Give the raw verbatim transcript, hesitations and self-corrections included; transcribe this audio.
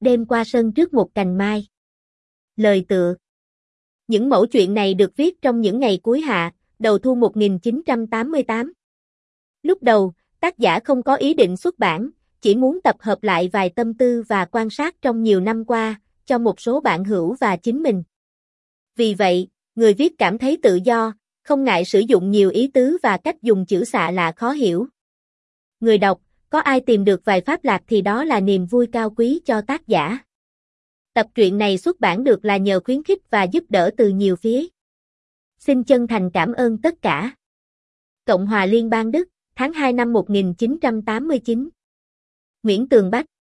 đêm qua sân trước một cành mai. Lời tựa. Những mẩu chuyện này được viết trong những ngày cuối hạ, đầu thu một nghìn chín trăm tám mươi tám. Lúc đầu, tác giả không có ý định xuất bản, chỉ muốn tập hợp lại vài tâm tư và quan sát trong nhiều năm qua, cho một số bạn hữu và chính mình. Vì vậy, người viết cảm thấy tự do, không ngại sử dụng nhiều ý tứ và cách dùng chữ xạ lạ khó hiểu. Người đọc, có ai tìm được vài pháp lạc thì đó là niềm vui cao quý cho tác giả. Tập truyện này xuất bản được là nhờ khuyến khích và giúp đỡ từ nhiều phía. Xin chân thành cảm ơn tất cả. Cộng hòa Liên bang Đức, tháng hai năm một nghìn chín trăm tám mươi chín. Nguyễn Tường Bách